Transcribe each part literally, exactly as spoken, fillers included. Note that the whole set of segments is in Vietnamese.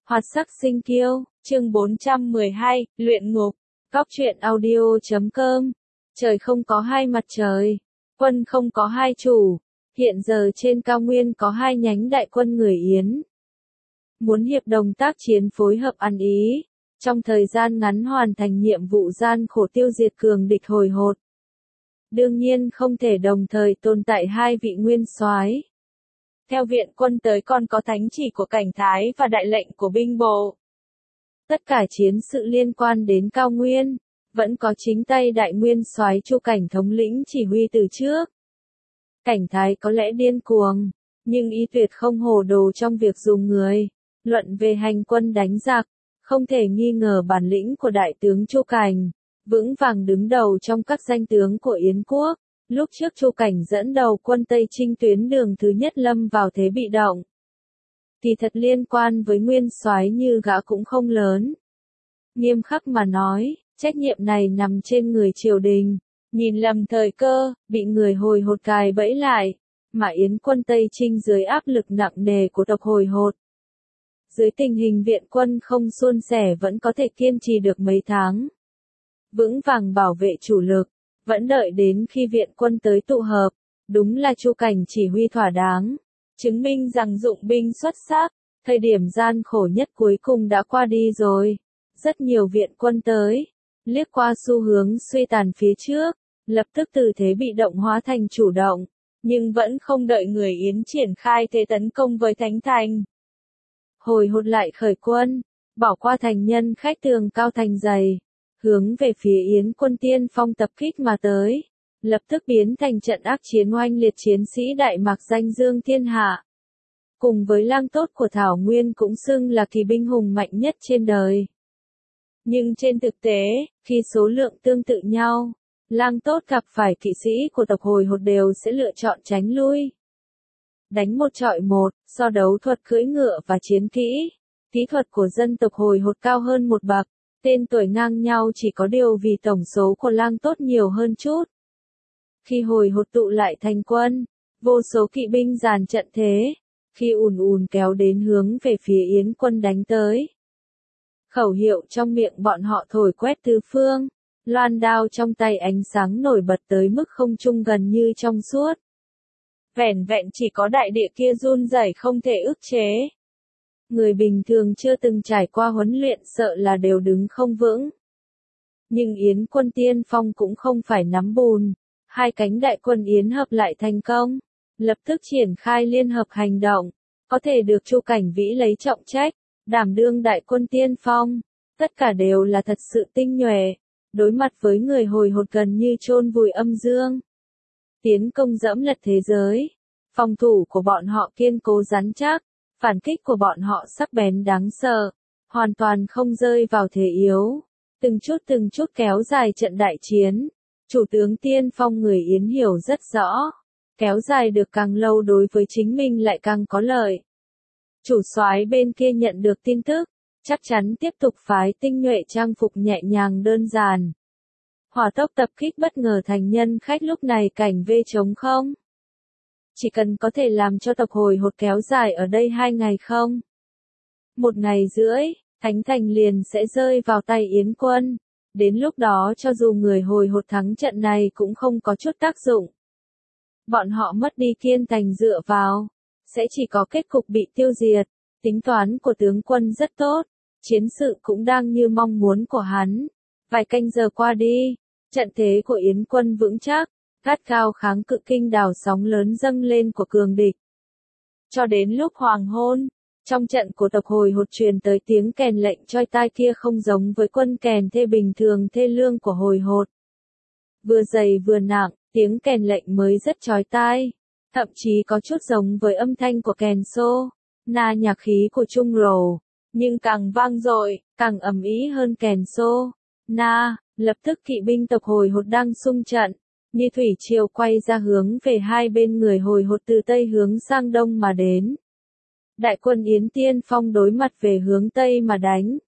Hoạt sắc sinh kiêu, chương bốn trăm mười hai, luyện ngục, Cóc truyện audio chấm com. Trời không có hai mặt trời, quân không có hai chủ, hiện giờ trên cao nguyên có hai nhánh đại quân người Yến. Muốn hiệp đồng tác chiến phối hợp ăn ý, trong thời gian ngắn hoàn thành nhiệm vụ gian khổ tiêu diệt cường địch hồi hột. Đương nhiên không thể đồng thời tồn tại hai vị nguyên soái. Theo viện quân tới còn có thánh chỉ của cảnh thái và đại lệnh của binh bộ. Tất cả chiến sự liên quan đến cao nguyên, vẫn có chính tay đại nguyên soái Chu Cảnh thống lĩnh chỉ huy từ trước. Cảnh thái có lẽ điên cuồng, nhưng y tuyệt không hồ đồ trong việc dùng người. Luận về hành quân đánh giặc, không thể nghi ngờ bản lĩnh của đại tướng Chu Cảnh, vững vàng đứng đầu trong các danh tướng của Yến quốc. Lúc trước Chu Cảnh dẫn đầu quân Tây Trinh tuyến đường thứ nhất lâm vào thế bị động. Thì thật liên quan với nguyên soái như gã cũng không lớn. Nghiêm khắc mà nói, trách nhiệm này nằm trên người triều đình, nhìn lầm thời cơ, bị người hồi hột cài bẫy lại, mà Yến quân Tây Trinh dưới áp lực nặng nề của tộc hồi hột. Dưới tình hình viện quân không suôn sẻ vẫn có thể kiên trì được mấy tháng. Vững vàng bảo vệ chủ lực. Vẫn đợi đến khi viện quân tới tụ hợp, đúng là Chu Cảnh chỉ huy thỏa đáng, chứng minh rằng dụng binh xuất sắc, thời điểm gian khổ nhất cuối cùng đã qua đi rồi. Rất nhiều viện quân tới, liếc qua xu hướng suy tàn phía trước, lập tức từ thế bị động hóa thành chủ động, nhưng vẫn không đợi người Yến triển khai thế tấn công với Thánh Thành. Hồi hột lại khởi quân, bỏ qua thành nhân khách tường cao thành dày. Hướng về phía Yến quân tiên phong tập kích mà tới, lập tức biến thành trận ác chiến oanh liệt chiến sĩ Đại Mạc danh dương thiên hạ. Cùng với Lang Tốt của Thảo Nguyên cũng xưng là kỳ binh hùng mạnh nhất trên đời. Nhưng trên thực tế, khi số lượng tương tự nhau, Lang Tốt gặp phải kỵ sĩ của tộc hồi hột đều sẽ lựa chọn tránh lui. Đánh một trọi một, so đấu thuật cưỡi ngựa và chiến kỹ, kỹ thuật của dân tộc hồi hột cao hơn một bậc. Tên tuổi ngang nhau chỉ có điều vì tổng số của Lang Tốt nhiều hơn chút. Khi hồi hột tụ lại thành quân, vô số kỵ binh dàn trận thế, khi ùn ùn kéo đến hướng về phía Yến quân đánh tới. Khẩu hiệu trong miệng bọn họ thổi quét tứ phương, loan đao trong tay ánh sáng nổi bật tới mức không trung gần như trong suốt. Vẻn vẹn chỉ có đại địa kia run rẩy không thể ức chế. Người bình thường chưa từng trải qua huấn luyện sợ là đều đứng không vững. Nhưng Yến quân tiên phong cũng không phải nắm bùn, hai cánh đại quân Yến hợp lại thành công, lập tức triển khai liên hợp hành động, có thể được Chu Cảnh Vĩ lấy trọng trách, đảm đương đại quân tiên phong, tất cả đều là thật sự tinh nhuệ, đối mặt với người hồi hột gần như chôn vùi âm dương. Tiến công dẫm lật thế giới, phòng thủ của bọn họ kiên cố rắn chắc. Phản kích của bọn họ sắc bén đáng sợ, hoàn toàn không rơi vào thế yếu, từng chút từng chút kéo dài trận đại chiến. Chủ tướng tiên phong người Yến hiểu rất rõ, kéo dài được càng lâu đối với chính mình lại càng có lợi. Chủ soái bên kia nhận được tin tức, chắc chắn tiếp tục phái tinh nhuệ trang phục nhẹ nhàng đơn giản. Hỏa tốc tập kích bất ngờ thành nhân khách lúc này cảnh vê trống không. Chỉ cần có thể làm cho tộc hồi hột kéo dài ở đây hai ngày không? Một ngày rưỡi, Thánh Thành liền sẽ rơi vào tay Yến quân. Đến lúc đó cho dù người hồi hột thắng trận này cũng không có chút tác dụng. Bọn họ mất đi Kiên Thành dựa vào, sẽ chỉ có kết cục bị tiêu diệt. Tính toán của tướng quân rất tốt, chiến sự cũng đang như mong muốn của hắn. Vài canh giờ qua đi, trận thế của Yến quân vững chắc. Gắt cao kháng cự kinh đảo sóng lớn dâng lên của cường địch. Cho đến lúc hoàng hôn, trong trận của tộc hồi hột truyền tới tiếng kèn lệnh choi tai kia không giống với quân kèn thê bình thường thê lương của hồi hột. Vừa dày vừa nặng, tiếng kèn lệnh mới rất chói tai, thậm chí có chút giống với âm thanh của kèn xô, na nhạc khí của trung rồ, nhưng càng vang dội, càng ầm ĩ hơn kèn xô, na, lập tức kỵ binh tộc hồi hột đang xung trận. Như thủy triều quay ra hướng về hai bên người hồi hột từ tây hướng sang đông mà đến. Đại quân Yến tiên phong đối mặt về hướng tây mà đánh.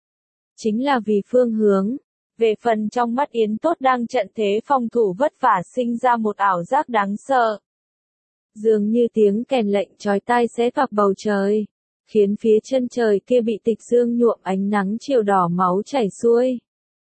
Chính là vì phương hướng. Về phần trong mắt Yến Tốt đang trận thế phòng thủ vất vả sinh ra một ảo giác đáng sợ. Dường như tiếng kèn lệnh chói tai xé toạc bầu trời. khiến phía chân trời kia bị tịch dương nhuộm ánh nắng chiều đỏ máu chảy xuôi,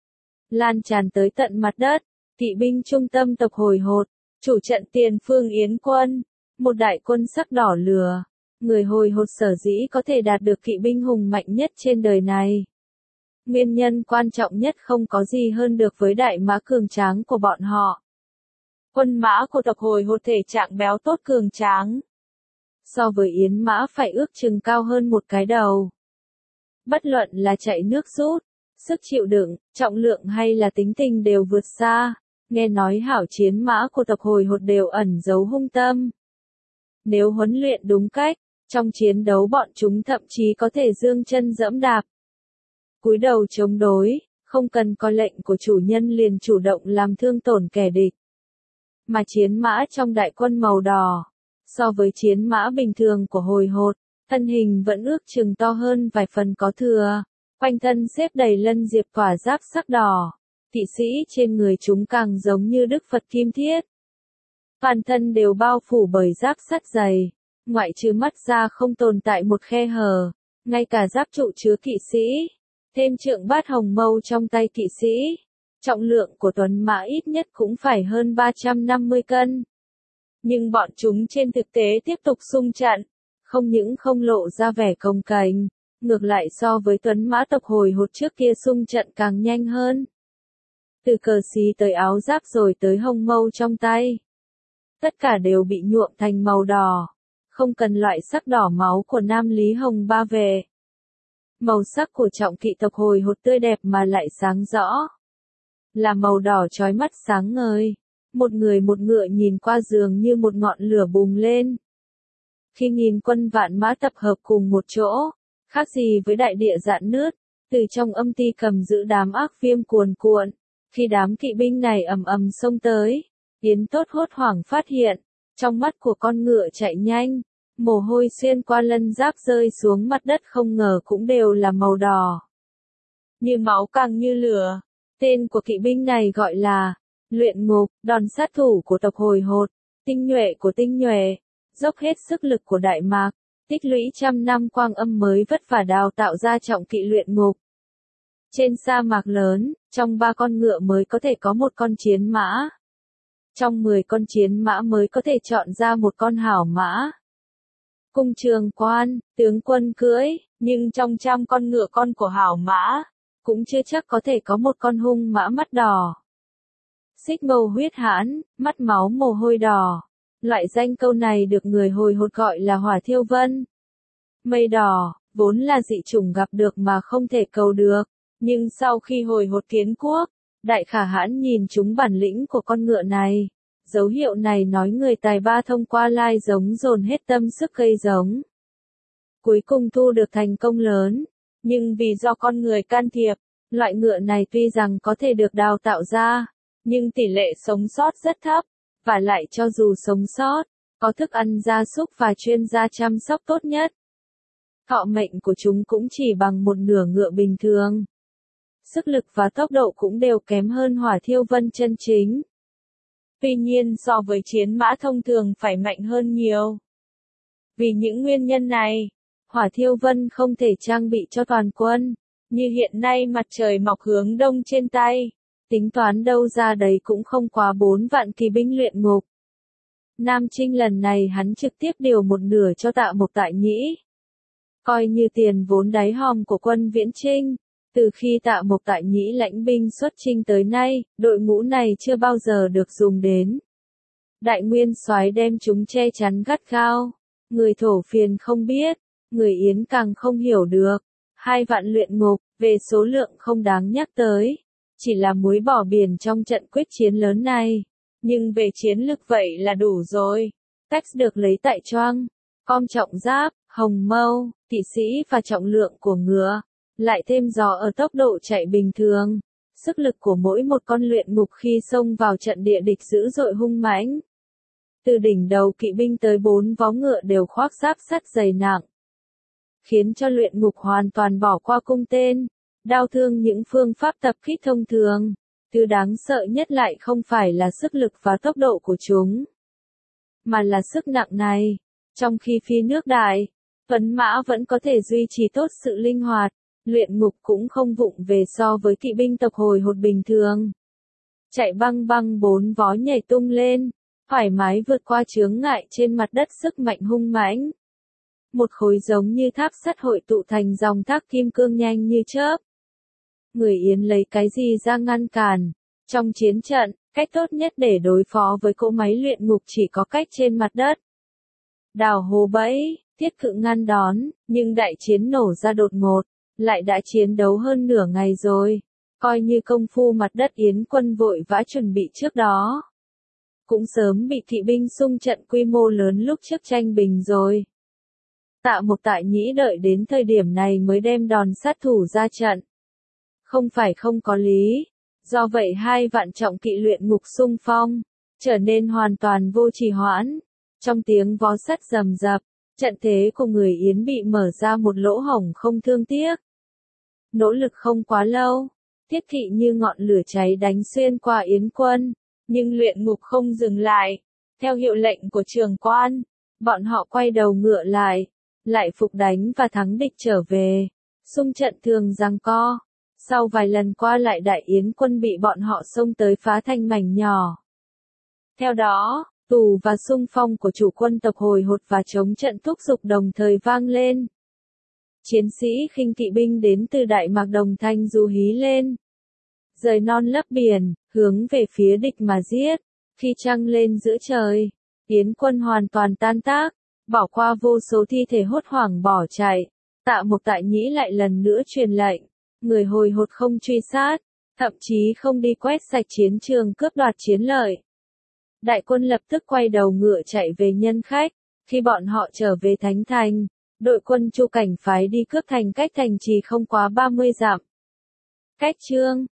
lan tràn tới tận mặt đất. Kỵ binh trung tâm tộc hồi hột, chủ trận tiền phương Yến quân, một đại quân sắc đỏ lửa. Người hồi hột sở dĩ có thể đạt được kỵ binh hùng mạnh nhất trên đời này. Nguyên nhân quan trọng nhất không có gì hơn được với đại mã cường tráng của bọn họ. Quân mã của tộc hồi hột thể trạng béo tốt cường tráng. So với yến mã phải ước chừng cao hơn một cái đầu. Bất luận là chạy nước rút, sức chịu đựng, trọng lượng hay là tính tình đều vượt xa. Nghe nói hảo chiến mã của tộc hồi hột đều ẩn giấu hung tâm. Nếu huấn luyện đúng cách, trong chiến đấu bọn chúng thậm chí có thể giương chân giẫm đạp. Cúi đầu chống đối, không cần có lệnh của chủ nhân liền chủ động làm thương tổn kẻ địch. Mà chiến mã trong đại quân màu đỏ, so với chiến mã bình thường của hồi hột, thân hình vẫn ước chừng to hơn vài phần có thừa, quanh thân xếp đầy lân diệp quả giáp sắc đỏ, kỵ sĩ trên người chúng càng giống như Đức Phật kim thiết. Toàn thân đều bao phủ bởi giáp sắt dày, ngoại trừ mắt ra không tồn tại một khe hở, ngay cả giáp trụ chứa kỵ sĩ, thêm trượng bát hồng mâu trong tay kỵ sĩ. Trọng lượng của tuấn mã ít nhất cũng phải hơn ba trăm năm mươi cân. Nhưng bọn chúng trên thực tế tiếp tục xung trận, không những không lộ ra vẻ cồng kềnh, ngược lại so với tuấn mã tộc hồi hột trước kia xung trận càng nhanh hơn. Từ cờ xí tới áo giáp rồi tới hồng mâu trong tay. Tất cả đều bị nhuộm thành màu đỏ, không cần loại sắc đỏ máu của Nam Lý Hồng Ba về. Màu sắc của trọng kỵ tộc hồi hột tươi đẹp mà lại sáng rõ. Là màu đỏ chói mắt sáng ngời, một người một ngựa nhìn qua dường như một ngọn lửa bùng lên. Khi nghìn quân vạn mã tập hợp cùng một chỗ, khác gì với đại địa rạn nứt, từ trong âm ti cầm giữ đám ác viêm cuồn cuộn, khi đám kỵ binh này ầm ầm xông tới, Yến Tốt hốt hoảng phát hiện, trong mắt của con ngựa chạy nhanh, mồ hôi xuyên qua lân giáp rơi xuống mặt đất không ngờ cũng đều là màu đỏ. Như máu càng như lửa. Tên của kỵ binh này gọi là luyện ngục, đòn sát thủ của tộc hồi hột, tinh nhuệ của tinh nhuệ, dốc hết sức lực của Đại Mạc, tích lũy trăm năm quang âm mới vất vả đào tạo ra trọng kỵ luyện ngục. Trên sa mạc lớn, trong ba con ngựa mới có thể có một con chiến mã. Trong mười con chiến mã mới có thể chọn ra một con hảo mã. Cung trường quan, tướng quân cưỡi, nhưng trong trăm con ngựa con của hảo mã, cũng chưa chắc có thể có một con hung mã mắt đỏ. Xích màu huyết hãn, mắt máu mồ hôi đỏ. Loại danh câu này được người hồi hột gọi là hỏa thiêu vân. Mây đỏ, vốn là dị chủng gặp được mà không thể cầu được, nhưng sau khi hồi hột kiến quốc, Đại Khả Hãn nhìn chúng bản lĩnh của con ngựa này. Dấu hiệu này nói người tài ba thông qua lai giống dồn hết tâm sức gây giống. Cuối cùng thu được thành công lớn, nhưng vì do con người can thiệp, loại ngựa này tuy rằng có thể được đào tạo ra, nhưng tỷ lệ sống sót rất thấp, và lại cho dù sống sót, có thức ăn gia súc và chuyên gia chăm sóc tốt nhất. Thọ mệnh của chúng cũng chỉ bằng một nửa ngựa bình thường. Sức lực và tốc độ cũng đều kém hơn hỏa thiêu vân chân chính. Tuy nhiên so với chiến mã thông thường phải mạnh hơn nhiều. Vì những nguyên nhân này, hỏa thiêu vân không thể trang bị cho toàn quân, như hiện nay mặt trời mọc hướng đông trên tay, tính toán đâu ra đấy cũng không quá bốn vạn kỳ binh luyện ngục. Nam Trinh lần này hắn trực tiếp điều một nửa cho Tạ Mộc Tại Nhĩ. Coi như tiền vốn đáy hòm của quân Viễn Trinh, từ khi Tạ Mộc Tại Nhĩ lãnh binh xuất chinh tới nay, đội ngũ này chưa bao giờ được dùng đến. Đại Nguyên Soái đem chúng che chắn gắt gao, người thổ phiền không biết, người Yến càng không hiểu được. Hai vạn luyện ngục, về số lượng không đáng nhắc tới, chỉ là muối bỏ biển trong trận quyết chiến lớn này. Nhưng về chiến lực vậy là đủ rồi. Tex được lấy tại choang, com trọng giáp, hồng mâu, kỵ sĩ và trọng lượng của ngựa, lại thêm gió ở tốc độ chạy bình thường. Sức lực của mỗi một con luyện ngục khi xông vào trận địa địch dữ dội hung mãnh. Từ đỉnh đầu kỵ binh tới bốn vó ngựa đều khoác giáp sắt dày nặng, khiến cho luyện ngục hoàn toàn bỏ qua cung tên, đao thương những phương pháp tập kích thông thường. Thứ đáng sợ nhất lại không phải là sức lực và tốc độ của chúng, mà là sức nặng này. Trong khi phi nước đại, Tuấn mã vẫn có thể duy trì tốt sự linh hoạt, luyện ngục cũng không vụng về so với kỵ binh tộc hồi hột bình thường. Chạy băng băng bốn vó nhảy tung lên, thoải mái vượt qua chướng ngại trên mặt đất sức mạnh hung mãnh. Một khối giống như tháp sắt hội tụ thành dòng thác kim cương nhanh như chớp. Người Yến lấy cái gì ra ngăn cản? Trong chiến trận, cách tốt nhất để đối phó với cỗ máy luyện ngục chỉ có cách trên mặt đất. Đào hố bẫy, thiết cự ngăn đón, nhưng đại chiến nổ ra đột ngột, lại đã chiến đấu hơn nửa ngày rồi. Coi như công phu mặt đất Yến quân vội vã chuẩn bị trước đó. Cũng sớm bị kỵ binh xung trận quy mô lớn lúc trước tranh bình rồi. Tạ Mộc Tại Nhĩ đợi đến thời điểm này mới đem đòn sát thủ ra trận. Không phải không có lý. Do vậy hai vạn trọng kỵ luyện ngục xung phong, trở nên hoàn toàn vô trì hoãn. Trong tiếng vó sắt rầm rập, trận thế của người Yến bị mở ra một lỗ hổng không thương tiếc. Nỗ lực không quá lâu, thiết kỵ như ngọn lửa cháy đánh xuyên qua Yến quân, nhưng luyện ngục không dừng lại. Theo hiệu lệnh của trưởng quan, bọn họ quay đầu ngựa lại, lại phục đánh và thắng địch trở về. Xung trận thường giằng co. Sau vài lần qua lại đại Yến quân bị bọn họ xông tới phá thành mảnh nhỏ. Theo đó, tù và xung phong của chủ quân tộc hồi hột và chống trận thúc giục đồng thời vang lên. Chiến sĩ khinh kỵ binh đến từ Đại Mạc Đồng Thanh du hí lên. Rời non lấp biển, hướng về phía địch mà giết. Khi trăng lên giữa trời, Yến quân hoàn toàn tan tác, bỏ qua vô số thi thể hốt hoảng bỏ chạy. Tạ Mộc Tại Nhĩ lại lần nữa truyền lệnh. Người hồi hột không truy sát, thậm chí không đi quét sạch chiến trường cướp đoạt chiến lợi. Đại quân lập tức quay đầu ngựa chạy về Nhân Khách. Khi bọn họ trở về Thánh Thành, đội quân Chu Cảnh phái đi cướp thành cách thành trì không quá ba mươi dặm. Cách chương